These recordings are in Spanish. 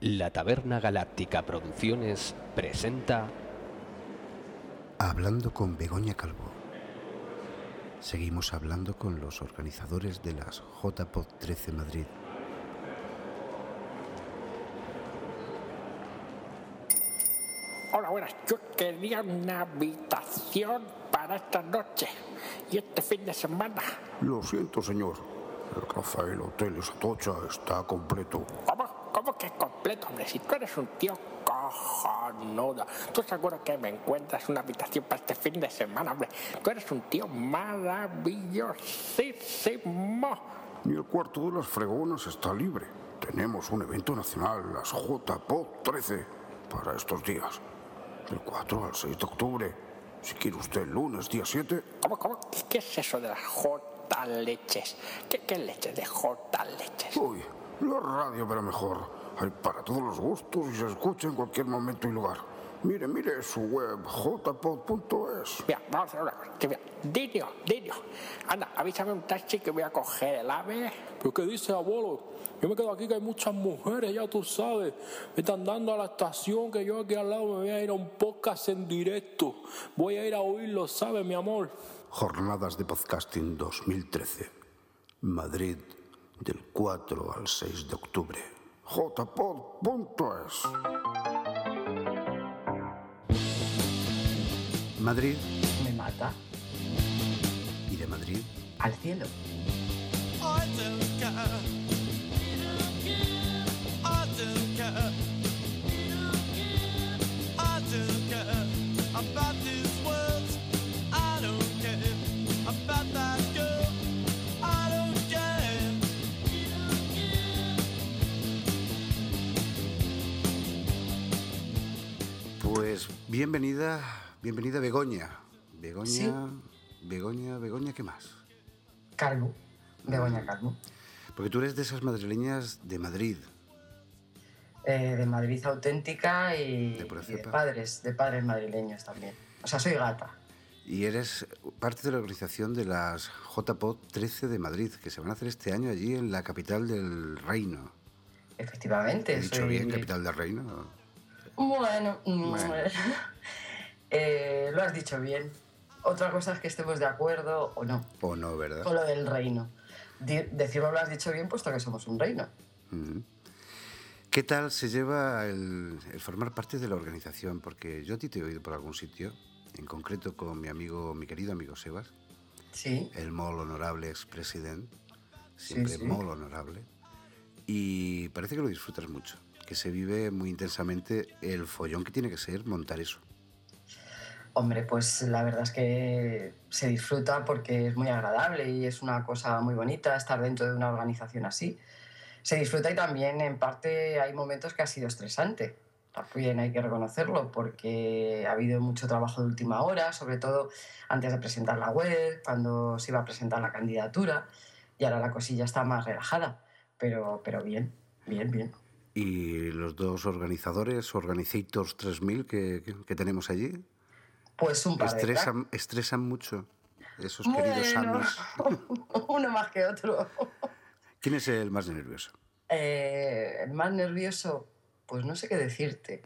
La Taberna Galáctica Producciones presenta Hablando con Begoña Calvo. Seguimos hablando con los organizadores de las JPod 13 Madrid. Hola, buenas. Yo quería una habitación para esta noche y este fin de semana. Lo siento, señor. El Rafael Hotel Atocha está completo. ¿Cómo que es completo, hombre? Si tú eres un tío cojonudo. Tú seguro que me encuentras una habitación para este fin de semana, hombre. Tú eres un tío maravillosísimo. Y el cuarto de las fregonas está libre. Tenemos un evento nacional, las JPod 13, para estos días. Del 4 al 6 de octubre. Si quiere usted el lunes, día 7. ¿Cómo? ¿Qué es eso de las J-leches? ¿Qué leches de J-leches? Uy, la radio verá mejor. Hay para todos los gustos y se escucha en cualquier momento y lugar. Mire su web, jpod.es. Mira, vamos a hacer una cosa. Didio. Anda, avísame un taxi que voy a coger el AVE. ¿Pero qué dice, abuelo? Yo me quedo aquí que hay muchas mujeres, ya tú sabes. Me están dando a la estación que yo aquí al lado me voy a ir a un podcast en directo. Voy a ir a oírlo, ¿sabes, mi amor? Jornadas de Podcasting 2013. Madrid, del 4 al 6 de octubre. jpod.es. Madrid Me mata. y de Madrid. Al cielo. I don't care. I don't care. I don't care about these words. I don't care about that girl. I don't care. Pues bienvenida Begoña. Sí. Begoña, ¿qué más? Calvo. Begoña Calvo. Porque tú eres de esas madrileñas de Madrid. De Madrid auténtica y De pura de cepa. padres madrileños también. O sea, soy gata. Y eres parte de la organización de las JPod 13 de Madrid, que se van a hacer este año allí en la capital del reino. Efectivamente. ¿He dicho bien capital del reino? Bueno. Bueno. Lo has dicho bien. Otra cosa es que estemos de acuerdo o no ¿O no, verdad? con lo del reino. Decirlo lo has dicho bien puesto que somos un reino. ¿Qué tal se lleva el formar parte de la organización? Porque yo a ti te he oído por algún sitio, en concreto con mi querido amigo Sebas, Sí. el molt honorable expresidente, siempre Sí. molt honorable, y parece que lo disfrutas mucho, que se vive muy intensamente el follón que tiene que ser montar eso. Hombre, pues la verdad es que se disfruta porque es muy agradable y es una cosa muy bonita estar dentro de una organización así. Se disfruta y también en parte hay momentos que ha sido estresante. También hay que reconocerlo porque ha habido mucho trabajo de última hora, sobre todo antes de presentar la web, cuando se iba a presentar la candidatura, y ahora la cosilla está más relajada, pero bien. Y los dos organizadores, Organizators 3000 que tenemos allí, Pues un par de estresan mucho esos queridos amis. uno más que otro. ¿Quién es el más nervioso? El más nervioso, pues no sé qué decirte.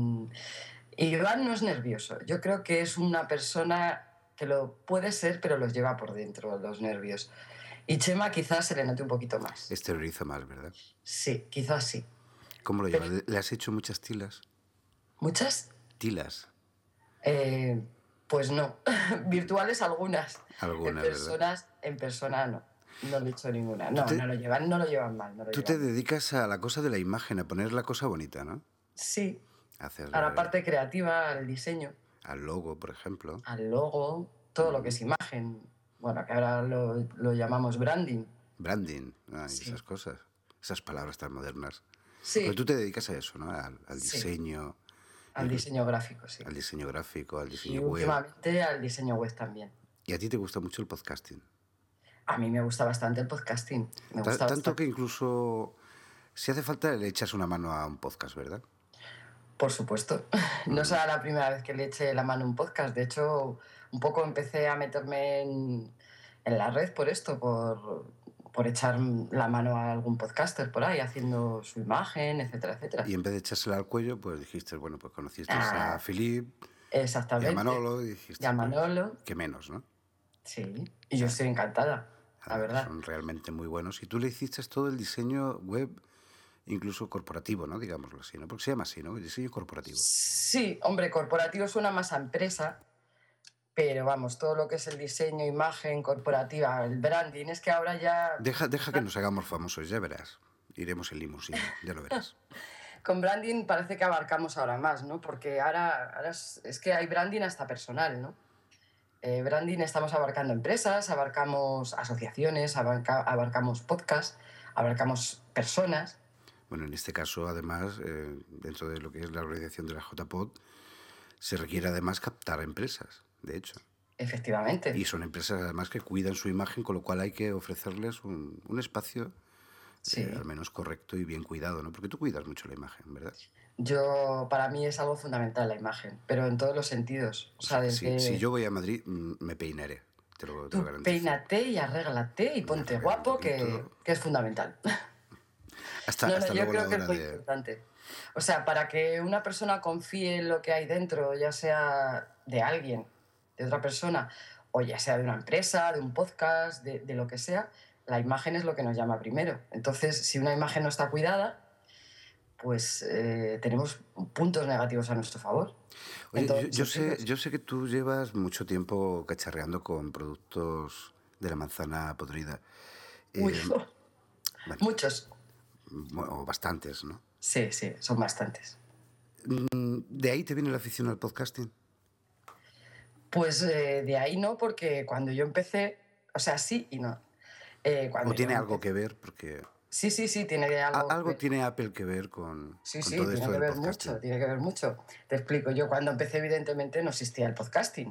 Iván no es nervioso. Yo creo que es una persona que lo puede ser, pero los lleva por dentro, los nervios. Y Chema quizás se le note un poquito más. Exterioriza más, ¿verdad? Sí, quizás sí. ¿Cómo lo llevas? ¿Le has hecho muchas tilas? ¿Muchas? Tilas. Pues no. Virtuales algunas. Algunas, en persona no. No le he hecho ninguna. No lo llevan mal. Tú te dedicas a la cosa de la imagen, a poner la cosa bonita, ¿no? Sí. Hacer, A la parte creativa, al diseño. Al logo, por ejemplo. Al logo, todo lo que es imagen. Bueno, que ahora lo llamamos branding. Branding, y Sí. esas cosas. Esas palabras tan modernas. Sí. Pero tú te dedicas a eso, ¿no? Al Sí. diseño. Al diseño gráfico, sí. Al diseño gráfico, al Y diseño web. últimamente al diseño web también. Y a ti te gusta mucho el podcasting. A mí me gusta bastante el podcasting. Me gusta Tanto bastante. que incluso, si hace falta, le echas una mano a un podcast, ¿verdad? Por supuesto. No será la primera vez que le eche la mano a un podcast. De hecho, un poco empecé a meterme en la red por esto, por por echar la mano a algún podcaster por ahí haciendo su imagen, etcétera, etcétera. Y en vez de echársela al cuello, pues dijiste, bueno, pues conociste Ah, a Philip y exactamente. a Manolo y dijiste, Y a pues, Manolo, qué menos, ¿no? sí. Y yo estoy encantada, la Además, verdad. son realmente muy buenos. Y tú le hiciste todo el diseño web, incluso corporativo, ¿no? Digámoslo así, ¿no? Porque se llama así, ¿no? El diseño corporativo. Sí, hombre, corporativo suena más a empresa, pero vamos, todo lo que es el diseño, imagen corporativa, el branding, es que ahora ya Deja que nos hagamos famosos, ya verás. Iremos en limusina, ya lo verás. con branding parece que abarcamos ahora más, ¿no? Porque ahora es que hay branding hasta personal, ¿no? Branding estamos abarcando empresas, abarcamos asociaciones, abarcamos podcasts, abarcamos personas. Bueno, en este caso, además, dentro de lo que es la organización de la JPod, se requiere además captar a empresas, de hecho. Efectivamente. Y son empresas además que cuidan su imagen, con lo cual hay que ofrecerles un espacio Sí. al menos correcto y bien cuidado, ¿no? Porque tú cuidas mucho la imagen, ¿verdad? Para mí es algo fundamental la imagen, pero en todos los sentidos. O sea, desde... Si yo voy a Madrid, me peinaré, te lo Tú garantizo. peínate y arréglate y ponte arréglate un guapo, poquito. que es fundamental. Hasta Yo luego la creo que es hora muy de... importante. O sea, para que una persona confíe en lo que hay dentro, ya sea de alguien, de otra persona, o ya sea de una empresa, de un podcast, de lo que sea, la imagen es lo que nos llama primero. Entonces, si una imagen no está cuidada, pues tenemos puntos negativos a nuestro favor. En todos Oye, los sentidos. yo sé que tú llevas mucho tiempo cacharreando con productos de la manzana podrida. Uy, Bueno, muchos. o bastantes, ¿no? Sí, son bastantes. ¿De ahí te viene la afición al podcasting? Pues de ahí no, porque cuando yo empecé, o sea, sí y no. Cuando ¿O tiene yo algo empecé- que ver? Porque Sí, tiene algo que algo ver. tiene Apple que ver con Sí, todo tiene esto que del ver podcasting. mucho, tiene que ver mucho. Te explico, yo cuando empecé evidentemente no existía el podcasting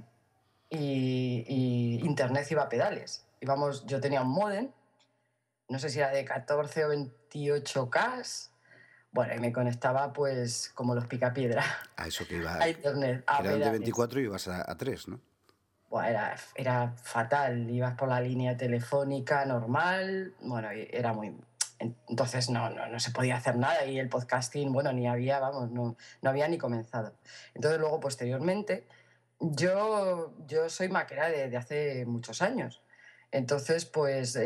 y Internet iba a pedales. Yo tenía un módem, no sé si era de 14 o 28K, bueno, y me conectaba pues como los picapiedra A eso que iba... a Internet, a Eran de pedales. 24 y ibas a 3, ¿no? Buah, era fatal, ibas por la línea telefónica normal, bueno, y era muy... Entonces no se podía hacer nada y el podcasting, bueno, ni había, vamos, no había ni comenzado. Entonces luego, posteriormente, yo soy maquera de hace muchos años. Entonces, pues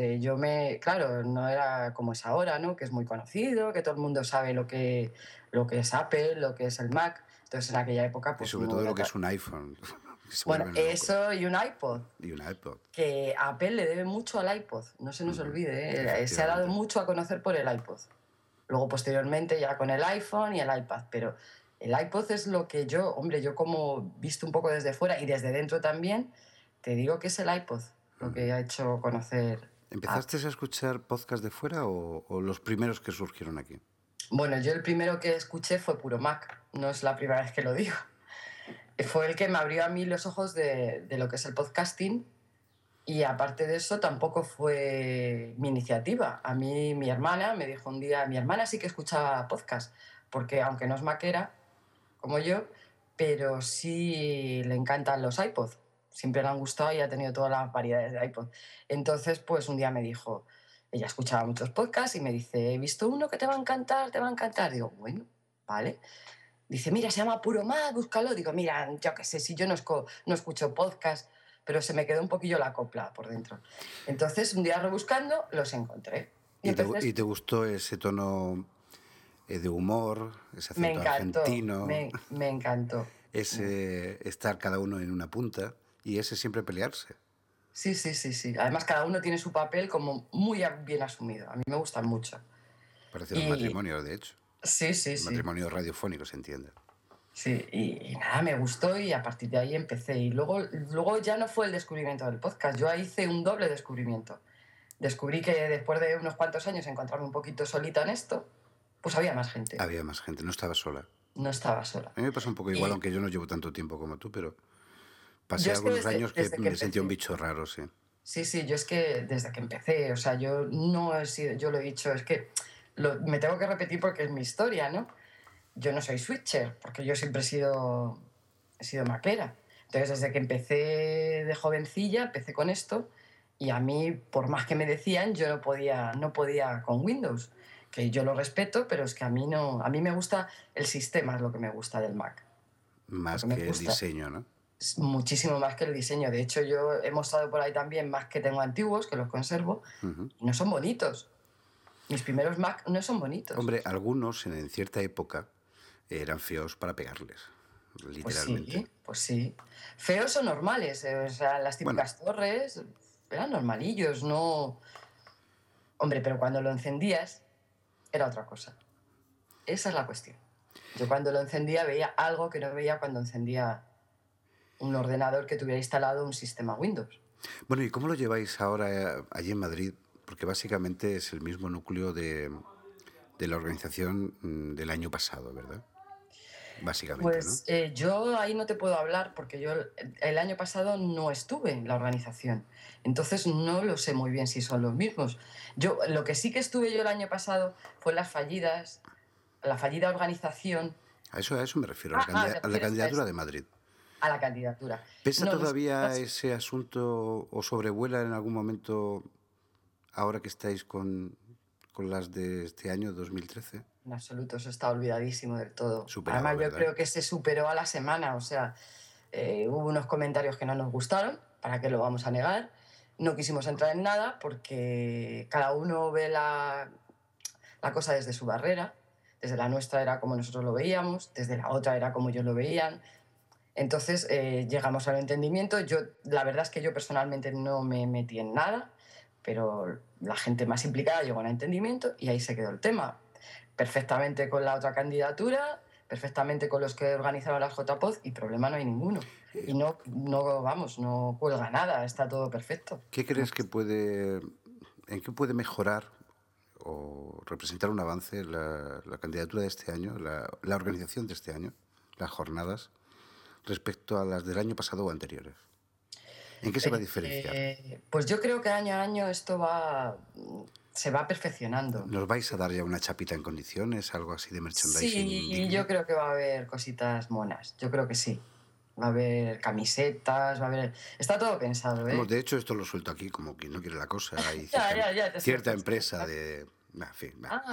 claro, no era como es ahora, ¿no? Que es muy conocido, que todo el mundo sabe lo que es Apple, lo que es el Mac. Entonces, en aquella época, Y pues sobre no todo era lo que tan- es un iPhone. Que se Bueno, vuelven locos. eso y un iPod, Y un iPod. que Apple le debe mucho al iPod, no se nos olvide, ¿eh? Se ha dado Efectivamente. mucho a conocer por el iPod. Luego, posteriormente, ya con el iPhone y el iPad, pero el iPod es lo que yo como visto un poco desde fuera y desde dentro también, te digo que es el iPod lo que ha hecho conocer. ¿Empezaste a escuchar podcast de fuera o los primeros que surgieron aquí? Bueno, yo el primero que escuché fue Puro Mac, no es la primera vez que lo digo. Fue el que me abrió a mí los ojos de lo que es el podcasting y aparte de eso tampoco fue mi iniciativa. A mí mi hermana me dijo un día, mi hermana sí que escuchaba podcast, porque aunque no es maquera como yo, pero sí le encantan los iPods. Siempre le han gustado y ha tenido todas las variedades de iPod. Entonces, pues un día me dijo, ella escuchaba muchos podcasts y me dice, he visto uno que te va a encantar, te va a encantar. Digo, bueno, vale. Dice, mira, se llama Puro Mac, búscalo. Digo, mira, yo qué sé, si yo no escucho podcast, pero se me quedó un poquillo la copla por dentro. Entonces, un día rebuscando, los encontré. ¿Y empecé a te gustó ese tono de humor, ese Me acento encantó, argentino, me encantó. ese estar cada uno en una punta y ese siempre pelearse? Sí. Además, cada uno tiene su papel como muy bien asumido. A mí me gustan mucho. Parece un Y- matrimonio, de hecho. Sí. Un matrimonio radiofónico, se entiende. Sí, y nada, me gustó y a partir de ahí empecé. Y luego ya no fue el descubrimiento del podcast, yo ahí hice un doble descubrimiento. Descubrí que después de unos cuantos años encontrarme un poquito solita en esto, pues había más gente. Había más gente, no estaba sola. No estaba sola. A mí me pasa un poco igual, Y- aunque yo no llevo tanto tiempo como tú, pero pasé Yo es que algunos desde- años que desde que me sentía un empecé. bicho raro, sí. Sí, yo es que desde que empecé, o sea, yo no he sido, yo lo he dicho, es que me tengo que repetir porque es mi historia, ¿no? Yo no soy switcher, porque yo siempre he sido maquera. Entonces, desde que empecé de jovencilla, empecé con esto Y a mí, por más que me decían, yo no podía con Windows, que yo lo respeto, pero es que a mí me gusta el sistema, es lo que me gusta del Mac. Lo Más que me que el gusta diseño, ¿no? es muchísimo más que el diseño. De hecho, yo he mostrado por ahí también Mac que tengo antiguos, que los conservo, Ujú. y no son bonitos. Mis primeros Mac no son bonitos. Hombre, algunos en cierta época eran feos para pegarles, literalmente. Pues sí. Feos o normales, o sea, las Bueno, típicas torres eran normalillos, no... Hombre, pero cuando lo encendías era otra cosa. Esa es la cuestión. Yo cuando lo encendía veía algo que no veía cuando encendía un ordenador que tuviera instalado un sistema Windows. bueno, ¿y cómo lo lleváis ahora allí en Madrid? Porque básicamente es el mismo núcleo de la organización del año pasado, ¿verdad? Básicamente, ¿no? Pues yo ahí no te puedo hablar porque yo el año pasado no estuve en la organización. Entonces no lo sé muy bien si son los mismos. Yo, lo que sí que estuve yo el año pasado fue la fallida organización. A eso me refiero, ¿te a la refieres a candidatura eso? de Madrid. A la candidatura. ¿Pesa No, todavía nosotros ese asunto o sobrevuela en algún momento ahora que estáis con las de este año, 2013? en absoluto, eso está olvidadísimo del todo. Superado, Además, yo ¿verdad? creo que se superó a la semana. O sea, hubo unos comentarios que no nos gustaron, ¿para qué lo vamos a negar? No quisimos entrar en nada porque cada uno ve la cosa desde su barrera. Desde la nuestra era como nosotros lo veíamos, desde la otra era como ellos lo veían. Entonces llegamos al entendimiento. La verdad es que yo personalmente no me metí en nada, pero la gente más implicada llegó a un entendimiento y ahí se quedó el tema. Perfectamente con la otra candidatura, perfectamente con los que organizaron las JPOZ y problema no hay ninguno. Y no cuelga nada, está todo perfecto. ¿Qué crees en qué puede mejorar o representar un avance la candidatura de este año, la organización de este año, las jornadas, respecto a las del año pasado o anteriores? ¿En qué se va a diferenciar? Pues yo creo que año a año esto se va perfeccionando. ¿Nos vais a dar ya una chapita en condiciones, algo así de merchandising Sí, digno? yo creo que va a haber cositas monas. Yo creo que sí. Va a haber camisetas, va a haber... Está todo pensado, ¿eh? Vamos, de hecho, esto lo suelto aquí como quien no quiere la cosa. Hay Ya, te cierta suelto. empresa de... En fin,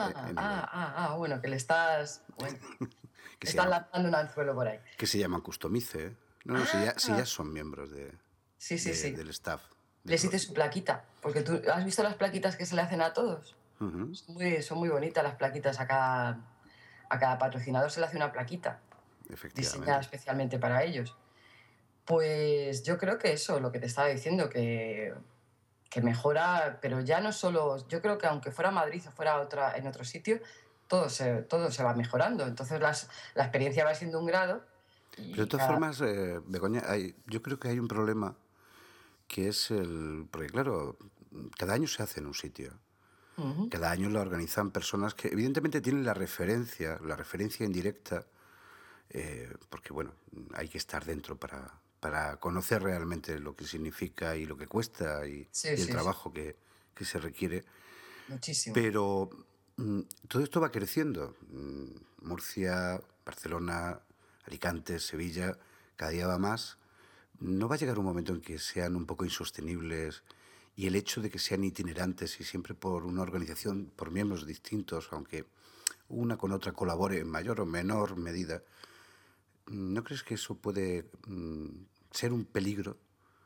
Bueno, que le estás... Bueno, que, se estás llaman, lanzando un anzuelo por ahí. que se llaman Customice. ¿Eh? No, si ya son miembros Sí. del staff. Les hice su plaquita, porque tú has visto las plaquitas que se le hacen a todos. Ujú. Son muy bonitas las plaquitas. A cada patrocinador se le hace una plaquita diseñada Efectivamente. especialmente para ellos. Pues yo creo que eso, lo que te estaba diciendo, que mejora, pero ya no solo... Yo creo que aunque fuera Madrid o fuera en otro sitio, todo se va mejorando. Entonces la experiencia va siendo un grado. Pero de todas formas, Begoña, yo creo que hay un problema que es porque claro, cada año se hace en un sitio. Ujú. Cada año lo organizan personas que evidentemente tienen la referencia indirecta, porque bueno, hay que estar dentro para conocer realmente lo que significa y lo que cuesta y el trabajo que se requiere. Muchísimo. Pero todo esto va creciendo. Murcia, Barcelona, Alicante, Sevilla, cada día va más. ¿No va a llegar un momento en que sean un poco insostenibles y el hecho de que sean itinerantes y siempre por una organización, por miembros distintos, aunque una con otra colabore en mayor o menor medida, ¿no crees que eso puede ser un peligro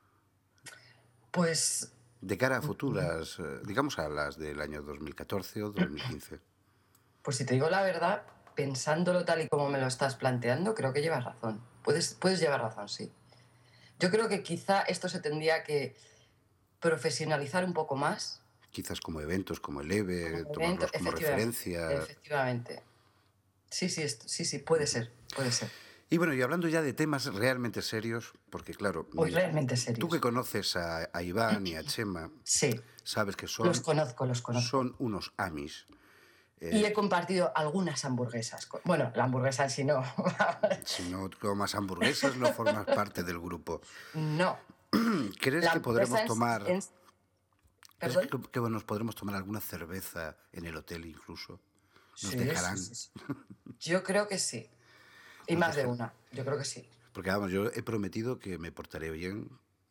Pues de cara a futuras, digamos a las del año 2014 o 2015? Pues si te digo la verdad, pensándolo tal y como me lo estás planteando, creo que llevas razón. Puedes llevar razón, sí. Yo creo que quizá esto se tendría que profesionalizar un poco más. Quizás como eventos como el EVE, Como tomarlos evento, como referencia. Efectivamente. Sí, puede ser. Y bueno, y hablando ya de temas realmente serios, porque claro, Hoy realmente serios. tú que conoces a Iván y a Chema, Sí, sabes que los conozco. son unos amis. Y he compartido algunas hamburguesas. Bueno, la hamburguesa en sí no. Si no comas hamburguesas, no formas parte del grupo. No. ¿Crees La que podremos hamburguesa tomar... ¿Crees ¿Perdón? que nos podremos tomar alguna cerveza en el hotel incluso? ¿Nos Sí, dejarán? sí. Yo creo que sí. Y Nos más de dejan- una. Yo creo que sí. Porque vamos, yo he prometido que me portaré bien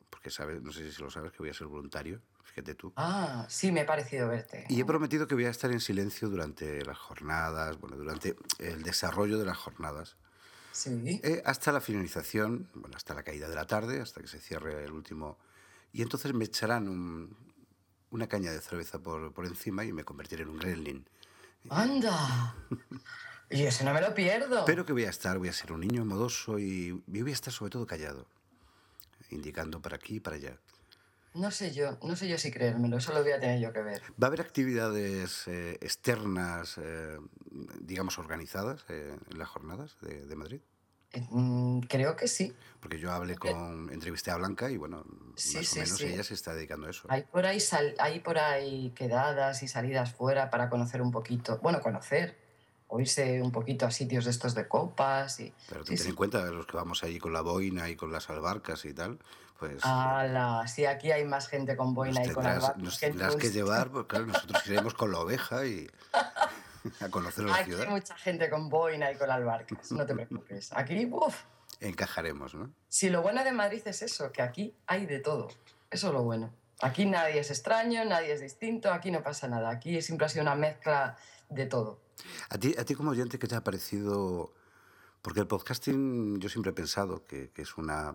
porque sabes, no sé si lo sabes, que voy a ser voluntario, fíjate tú. Ah, sí, me ha parecido verte. Y he prometido que voy a estar en silencio durante las jornadas, bueno, durante el desarrollo de las jornadas, Sí. hasta la finalización, bueno, hasta la caída de la tarde, hasta que se cierre el último. Y entonces me echarán una caña de cerveza por encima y me convertiré en un gremlin. ¡Anda! Y ese no me lo pierdo. Pero que voy a ser un niño modoso y voy a estar sobre todo callado, indicando para aquí y para allá. No sé yo si creérmelo, eso lo voy a tener yo que ver. ¿Va a haber actividades externas, digamos, organizadas en las jornadas de Madrid? Creo que sí. Porque yo entrevisté a Blanca y bueno, Sí, más o sí, menos sí. ella se está dedicando a eso. Hay por ahí quedadas y salidas fuera para conocer un poquito, bueno, o irse un poquito a sitios de estos de copas y... Pero tú Sí, ten en sí. cuenta, los que vamos allí con la boina y con las albarcas y tal, pues ¡Hala! Sí, aquí hay más gente con boina y con albarcas nos que en tendrás ningún que sitio. llevar, porque claro, nosotros iremos con la oveja y a conocer la Aquí hay ciudad. mucha gente con boina y con albarcas, no te preocupes. Aquí, uff. Encajaremos, ¿no? Sí, lo bueno de Madrid es eso, que aquí hay de todo. Eso es lo bueno. Aquí nadie es extraño, nadie es distinto, aquí no pasa nada. Aquí siempre ha sido una mezcla de todo. A ti como oyente, ¿qué te ha parecido? Porque el podcasting yo siempre he pensado que es una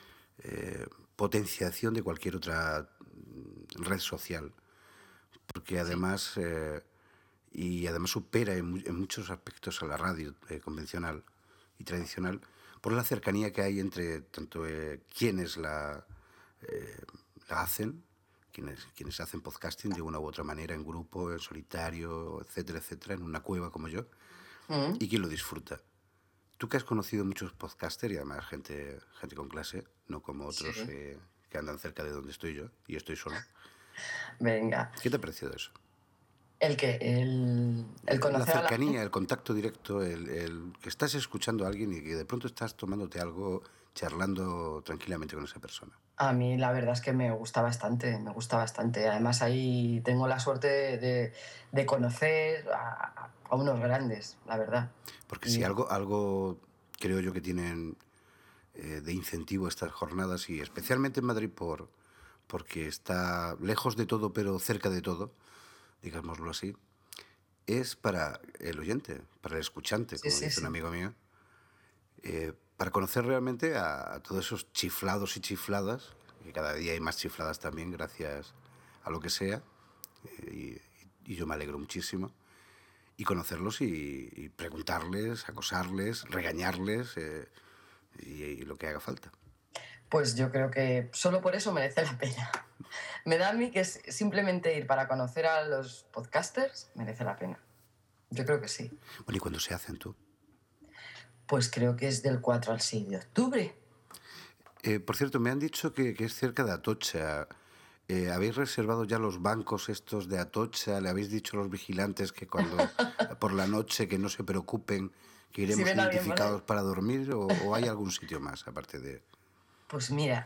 potenciación de cualquier otra red social, porque además, y además supera en muchos aspectos a la radio convencional y tradicional, por la cercanía que hay entre tanto quienes la hacen, quienes hacen podcasting de una u otra manera, en grupo, en solitario, etcétera, etcétera, en una cueva como yo, y quien lo disfruta. Tú que has conocido muchos podcasters y además gente con clase, no como otros Sí. que andan cerca de donde estoy yo y estoy solo. Venga. ¿Qué te ha parecido eso? ¿El qué? El La conocer a la gente. cercanía, el contacto directo, el que estás escuchando a alguien y que de pronto estás tomándote algo, charlando tranquilamente con esa persona. A mí la verdad es que me gusta bastante, me gusta bastante. Además ahí tengo la suerte de conocer a unos grandes, la verdad. Porque si Y algo creo yo que tienen de incentivo estas jornadas, y especialmente en Madrid porque está lejos de todo pero cerca de todo, digámoslo así, es para el oyente, para el escuchante, sí, como sí, dice un sí. amigo mío, para conocer realmente a todos esos chiflados y chifladas, que cada día hay más chifladas también gracias a lo que sea, y yo me alegro muchísimo, y conocerlos y preguntarles, acosarles, regañarles y lo que haga falta. Pues yo creo que solo por eso merece la pena. Me da a mí que simplemente ir para conocer a los podcasters merece la pena. Yo creo que sí. Bueno, ¿y cuándo se hacen tú? Pues creo que es del 4 al 6 de octubre. Por cierto, me han dicho que es cerca de Atocha. ¿Habéis reservado ya los bancos estos de Atocha? ¿Le habéis dicho a los vigilantes que cuando por la noche que no se preocupen, que iremos ven a alguien, identificados ¿vale? para dormir? ¿O hay algún sitio más aparte de Pues mira,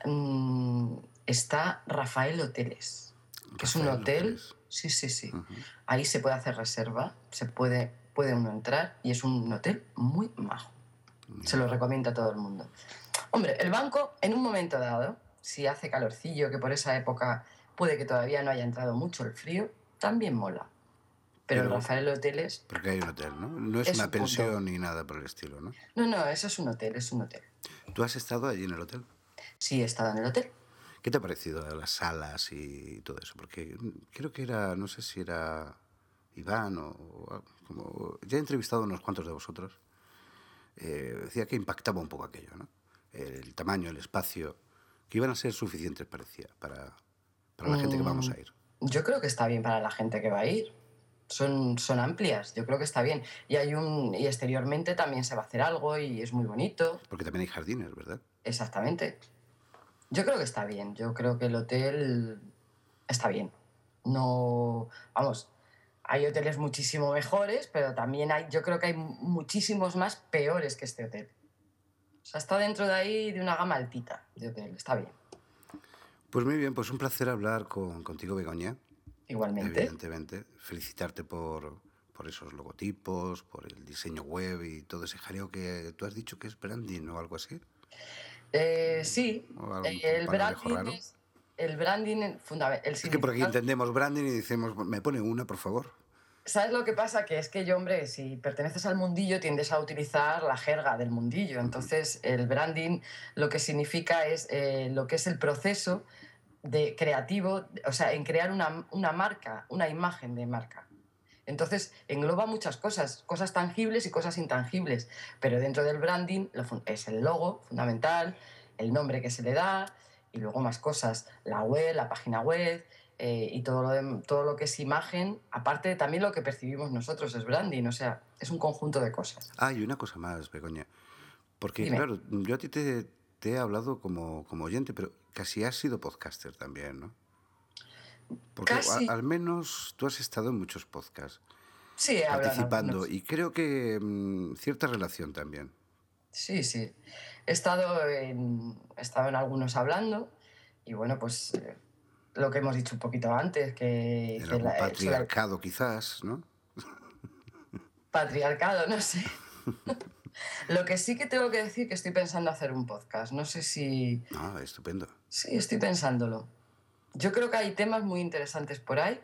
está Rafael Hoteles, que es un Rafael hotel. Hoteles? Sí, sí, sí. Ahí se puede hacer reserva, puede uno entrar y es un hotel muy majo. Se lo recomiendo a todo el mundo. Hombre, el banco, en un momento dado, si hace calorcillo, que por esa época puede que todavía no haya entrado mucho el frío, también mola. Pero el Pero- Rafael Hoteles, Porque hay un hotel, ¿no? No es Es una un punto. pensión ni nada por el estilo, ¿no? no, eso es un hotel, es un hotel. ¿Tú has estado allí en el hotel? Sí, he estado en el hotel. ¿Qué te ha parecido las salas y todo eso? Porque creo que era, no sé si era Iván o como ya he entrevistado a unos cuantos de vosotros, decía que impactaba un poco aquello, ¿no? El tamaño, el espacio, que iban a ser suficientes, parecía, para la gente que vamos a ir. Yo creo que está bien para la gente que va a ir. Son amplias, yo creo que está bien. Y y exteriormente también se va a hacer algo y es muy bonito. Porque también hay jardines, ¿verdad? Exactamente. Yo creo que está bien. Yo creo que el hotel está bien. No, vamos, hay hoteles muchísimo mejores, pero también yo creo que hay muchísimos más peores que este hotel. O sea, está dentro de ahí de una gama altita de hotel. Está bien. Pues muy bien, pues un placer hablar contigo, Begoña. Igualmente. Evidentemente. Felicitarte por esos logotipos, por el diseño web y todo ese jaleo que tú has dicho que es branding o algo así. Sí, ¿O algún el palabrejo branding raro? es... El branding, el Es que por aquí significado... entendemos branding y decimos, ¿me pone una, por favor? ¿Sabes lo que pasa? Que es que yo, hombre, si perteneces al mundillo, tiendes a utilizar la jerga del mundillo. Entonces, el branding lo que significa es lo que es el proceso de creativo, o sea, en crear una marca, una imagen de marca. Entonces, engloba muchas cosas, cosas tangibles y cosas intangibles. Pero dentro del branding es el logo fundamental, el nombre que se le da y luego más cosas, la web, la página web y todo lo que es imagen. Aparte, de también lo que percibimos nosotros es branding, o sea, es un conjunto de cosas. Ah, y una cosa más, Begoña. Porque, Dime. claro, yo a ti te he hablado como oyente, pero casi has sido podcaster también, ¿no? Porque Casi, al menos tú has estado en muchos podcasts sí, he hablado en participando algunos. y creo que cierta relación también. Sí, sí. He estado en algunos hablando y bueno, pues lo que hemos dicho un poquito antes, que En que algún he hecho la patriarcado quizás, ¿no? patriarcado, no sé. Lo que sí que tengo que decir que estoy pensando hacer un podcast. No sé si... Ah, estupendo. Sí, estoy pensándolo. Yo creo que hay temas muy interesantes por ahí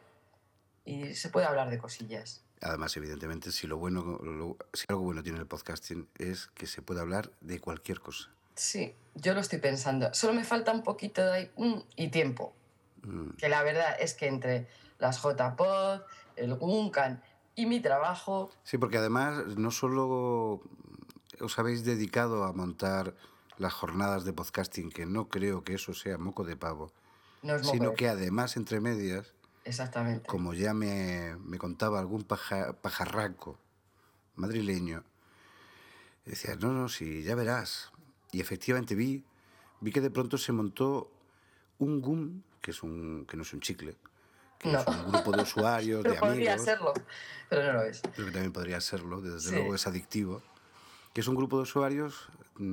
y se puede hablar de cosillas. Además, evidentemente, si si algo bueno tiene el podcasting es que se puede hablar de cualquier cosa. Sí, yo lo estoy pensando. Solo me falta un poquito de ahí, y tiempo. Que la verdad es que entre las JPod, el Guncan y mi trabajo, Sí, porque además no solo os habéis dedicado a montar las jornadas de podcasting, que no creo que eso sea moco de pavo, no es moco sino de... que además, entre medias, Exactamente. como ya me contaba algún pajarraco madrileño, decía, no, no, sí, ya verás. Y efectivamente vi que de pronto se montó un GUM, que no es un chicle, que No, es un grupo de usuarios, de pero podría amigos, serlo, pero no lo es. pero que también podría serlo, desde Sí. luego es adictivo, que es un grupo de usuarios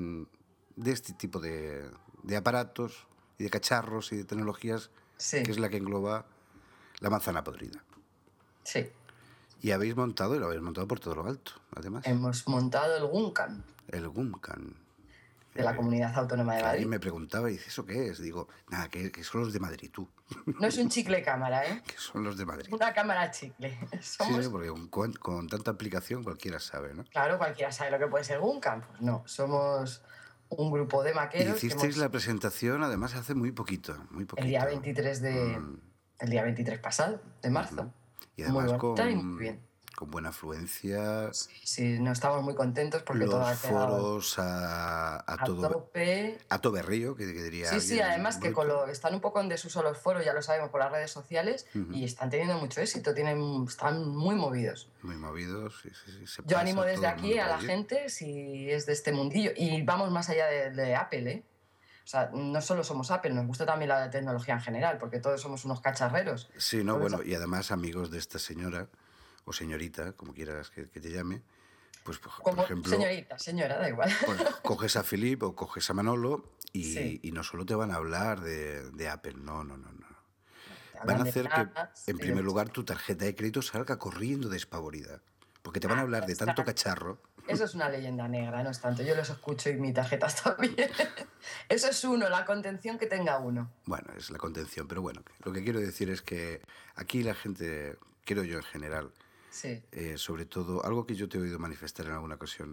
de este tipo de aparatos y de cacharros y de tecnologías, Sí. que es la que engloba la manzana podrida. Sí. Y lo habéis montado por todo lo alto, además. Hemos montado el Guncan El GUMCAN. de la Comunidad Autónoma de Que alguien Madrid. me preguntaba y dice, ¿eso qué es? Digo, nada, que son los de Madrid, tú. No es un chicle cámara, ¿eh? Que son los de Madrid. Es una cámara chicle. Sí, Somos... sí, porque con tanta aplicación cualquiera sabe, ¿no? Claro, cualquiera sabe lo que puede ser Guncan. Pues no, somos un grupo de Y maqueros que hicisteis hemos... la presentación, además, hace muy poquito, muy poquito. El día 23 El día 23 pasado, de marzo. Y Muy además bonita y muy bien. con buena afluencia, Sí, no estamos muy contentos porque todo los ha quedado foros a a todo tope. a todo berrío, que diría Sí, sí, alguien además que bruto. están un poco en desuso los foros, ya lo sabemos, por las redes sociales y están teniendo mucho éxito, están muy movidos. Muy movidos, sí, sí, sí, se Yo pasa animo todo desde el aquí mundo a por la allí. gente si es de este mundillo y vamos más allá de Apple, ¿eh? O sea, no solo somos Apple, nos gusta también la tecnología en general, porque todos somos unos cacharreros. Sí, no, Entonces, bueno, y además amigos de esta señora, o señorita, como quieras que te llame, pues por como ejemplo, señora, da igual. pues coges a Philip o coges a Manolo Sí. y no solo te van a hablar de Apple, no, no, no, no. Te Van a hablan de hacer que, NAS en y de primer muchas lugar, tu tarjeta de crédito salga corriendo despavorida. Porque te van a hablar de tanto cacharro. Eso es una leyenda negra, no es tanto. Yo los escucho y mi tarjeta está bien. Eso es la contención que tenga uno. Bueno, es la contención, pero bueno, lo que quiero decir es que aquí la gente, creo yo en general, Sí, sobre todo, algo que yo te he oído manifestar en alguna ocasión,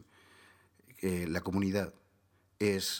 la comunidad es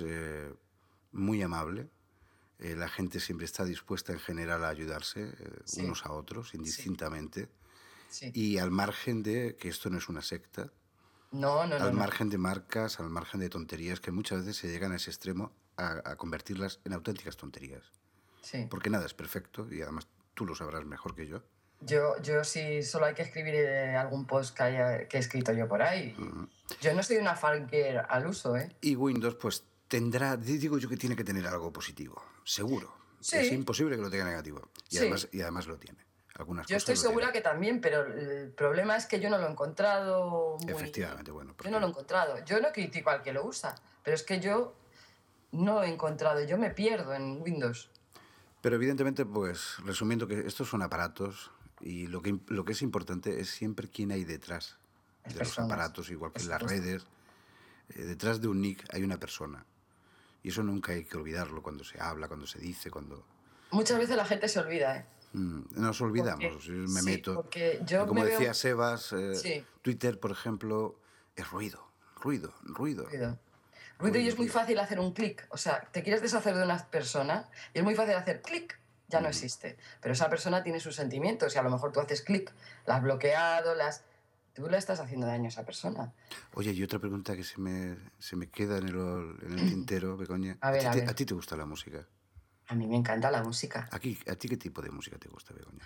muy amable, la gente siempre está dispuesta en general a ayudarse Sí. unos a otros, indistintamente, sí. y al margen de que esto no es una secta, No, no, no. al no. margen de marcas, al margen de tonterías que muchas veces se llegan a ese extremo a convertirlas en auténticas tonterías. Sí. Porque nada es perfecto y además tú lo sabrás mejor que yo. Yo sí, solo hay que escribir algún post que he escrito yo por ahí. Yo no soy una fanker al uso, ¿eh? Y Windows pues tendrá, digo yo que tiene que tener algo positivo, seguro. Sí. Es imposible que lo tenga negativo. Y, Sí. además lo tiene. Algunas Yo cosas estoy lo segura tiene. que también, pero el problema es que yo no lo he encontrado muy... Efectivamente, bueno. Yo no lo he encontrado. Yo no critico al que lo usa, pero es que yo no he encontrado, yo me pierdo en Windows. Pero evidentemente, pues resumiendo que estos son aparatos y lo que es importante es siempre quién hay detrás Las de los personas, aparatos, igual que por en las supuesto. redes. Detrás de un nick hay una persona. Y eso nunca hay que olvidarlo cuando se habla, cuando se dice, cuando... Muchas veces la gente se olvida, ¿eh? Nos olvidamos, Porque- me sí, meto. porque yo Y como me decía veo- Sebas, Sí. Twitter, por ejemplo, es ruido. Ruido. Ruido, y Ruido, es muy ruido. fácil hacer un clic. O sea, te quieres deshacer de una persona y es muy fácil hacer clic, ya no existe. Pero esa persona tiene sus sentimientos y a lo mejor tú haces clic, la has bloqueado, tú le estás haciendo daño a esa persona. Oye, y otra pregunta que se me queda en el tintero, Begoña. A ver, a ver. ¿A ti te gusta la música? A mí me encanta la música. ¿A ti qué tipo de música te gusta, Begoña?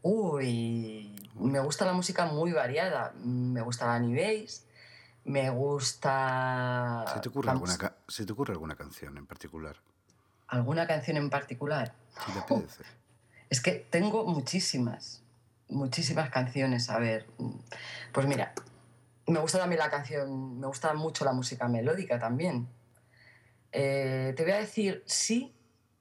Uy, me gusta la música muy variada. Me gusta la New Age, me gusta... ¿Se te ocurre alguna canción en particular? ¿Alguna canción en particular? ¿Qué te apetece? Es que tengo muchísimas canciones. A ver, pues mira, me gusta también me gusta mucho la música melódica también. Te voy a decir sí,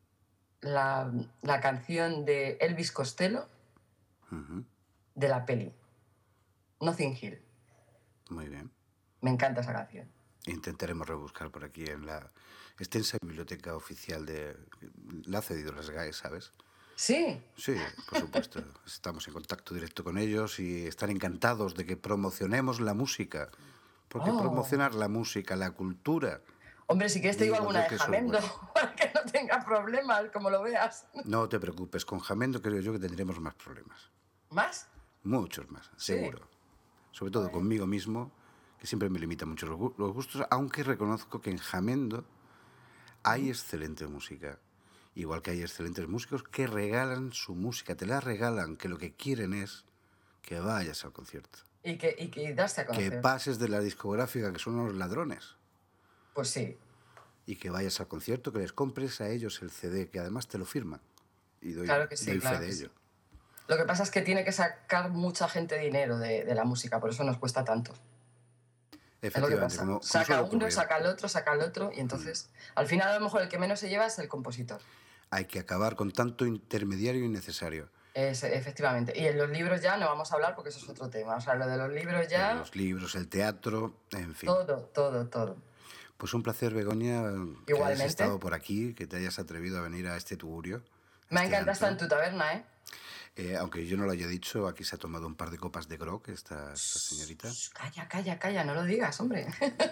la canción de Elvis Costello Ujú, de la peli Notting Hill. muy bien. Me encanta esa canción. Intentaremos rebuscar por aquí en la extensa biblioteca oficial de... La ha cedido las GAE, ¿sabes? Sí, Sí, por supuesto. Estamos en contacto directo con ellos y están encantados de que promocionemos la música. Porque Oh. promocionar la música, la cultura... hombre, si quieres te digo Digo alguna yo de que eso es Jamendo bueno. para que no tenga problemas, como lo veas. No te preocupes, con Jamendo creo yo que tendremos más problemas. ¿Más? Muchos más, Sí. seguro. Sobre todo conmigo mismo, que siempre me limita mucho los gustos, aunque reconozco que en Jamendo hay excelente música. Igual que hay excelentes músicos que regalan su música, te la regalan, que lo que quieren es que vayas al concierto. Y que darse a Que conocer. pases de la discográfica, que son unos ladrones, Pues sí. y que vayas al concierto, que les compres a ellos el CD, que además te lo firman. Y doy, Claro que sí, doy claro fe de que sí. ello. Lo que pasa es que tiene que sacar mucha gente dinero de la música, por eso nos cuesta tanto. Es lo que Efectivamente, pasa. como Saca suele uno, ocurrir. saca el otro, y entonces, al final, a lo mejor el que menos se lleva es el compositor. Hay que acabar con tanto intermediario innecesario. Efectivamente. Y en los libros ya no vamos a hablar porque eso es otro tema. O sea, lo de los libros ya, Los libros, el teatro, en fin. todo. Pues un placer, Begoña, que hayas Igualmente. estado por aquí, que te hayas atrevido a venir a este tugurio. Me encanta estar en tu taberna, ¿eh? Aunque yo no lo haya dicho, aquí se ha tomado un par de copas de grog esta señorita. Shh, calla, no lo digas, hombre.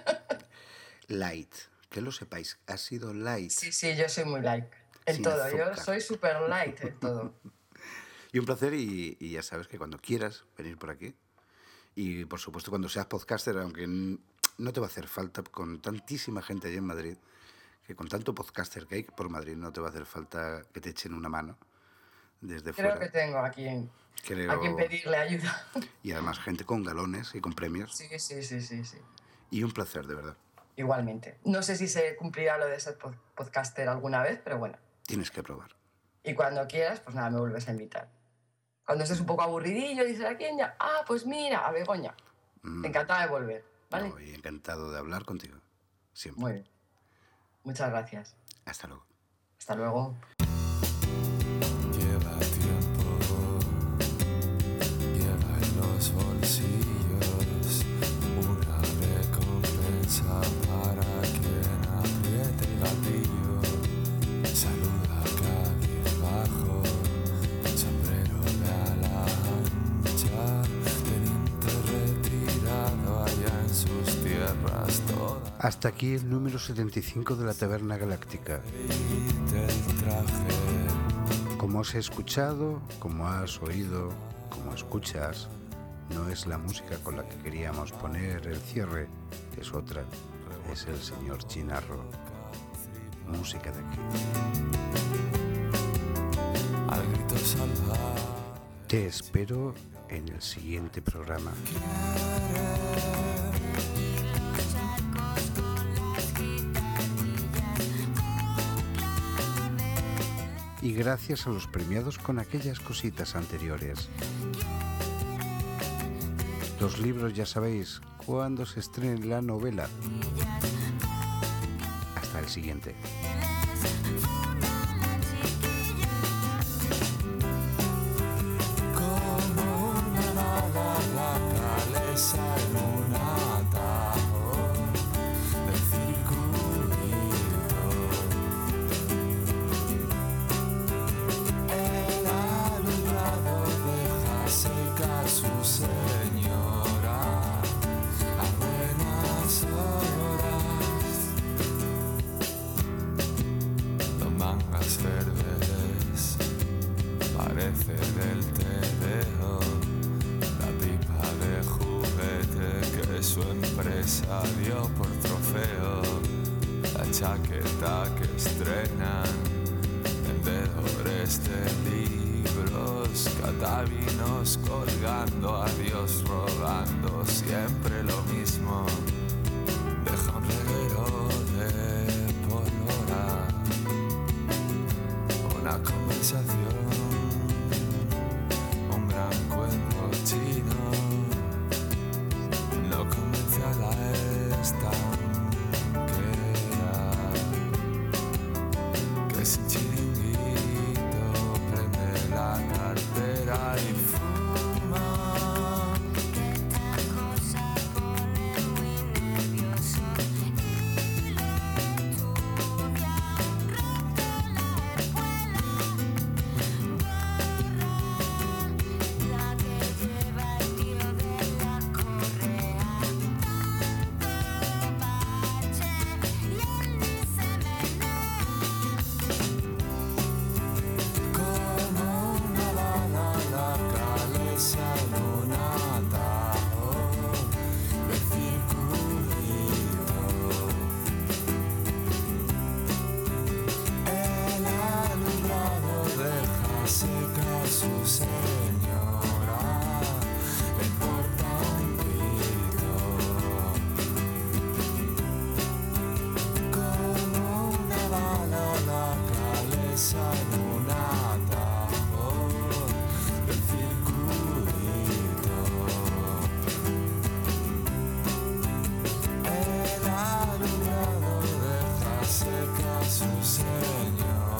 Light, que lo sepáis, ha sido light. Sí, yo soy muy light. En Sin todo, yo azúcar. soy súper light en todo. Y un placer, y ya sabes que cuando quieras venir por aquí, y por supuesto cuando seas podcaster, aunque no te va a hacer falta con tantísima gente allí en Madrid, que con tanto podcaster que hay por Madrid no te va a hacer falta que te echen una mano desde Creo fuera. que tengo aquí Creo- a quien pedirle ayuda. Y además gente con galones y con premios. Sí. Y un placer, de verdad. Igualmente. No sé si se cumplirá lo de ser podcaster alguna vez, pero bueno. Tienes que probar. Y cuando quieras, pues nada, me vuelves a invitar. Cuando estés un poco aburridillo, dices, ¿a quién ya? Ah, pues mira, a Begoña. Encantada de volver, ¿vale? No, y encantado de hablar contigo. Siempre. Muy bien. Muchas gracias. Hasta luego. Hasta luego. Lleva tiempo, lleva en los bolsillos una recompensa para quien apriete el gatillo. Saluda cabizbajo, sombrero de ala ancha, teniente retirado allá en sus tierras todas. Hasta aquí el número 75 de la Taberna Galáctica. El traje. Como has escuchado, como has oído, como escuchas, no es la música con la que queríamos poner el cierre, es otra, es el señor Chinarro. Música de aquí. Al grito salvaje. Te espero en el siguiente programa. Y gracias a los premiados con aquellas cositas anteriores. Los libros ya sabéis cuándo se estrene la novela. Hasta el siguiente. Como una bala la calesa en un atajo del circuito empresa dio por trofeo la chaqueta que estrenan, vendedores de libros, catavinos colgando, adiós rogando, siempre lo mismo, deja un reguero de pólvora, una conversación, un gran cuento chino, no convence a la estanquera, que sin chiringuito prende la cartera y fuma. Que esta cosa pone muy nervioso y lo estudia, rompe la espuela, borra la que lleva el tío de la correa, tanto parche y él ni se menea. Como una bala la cabeza en un atajo de circulito. El alumbrado deja seca a su señora, le importa un pito. Como una bala la cabeza en un atajo del circulito. El alumbrado deja seca a su señora,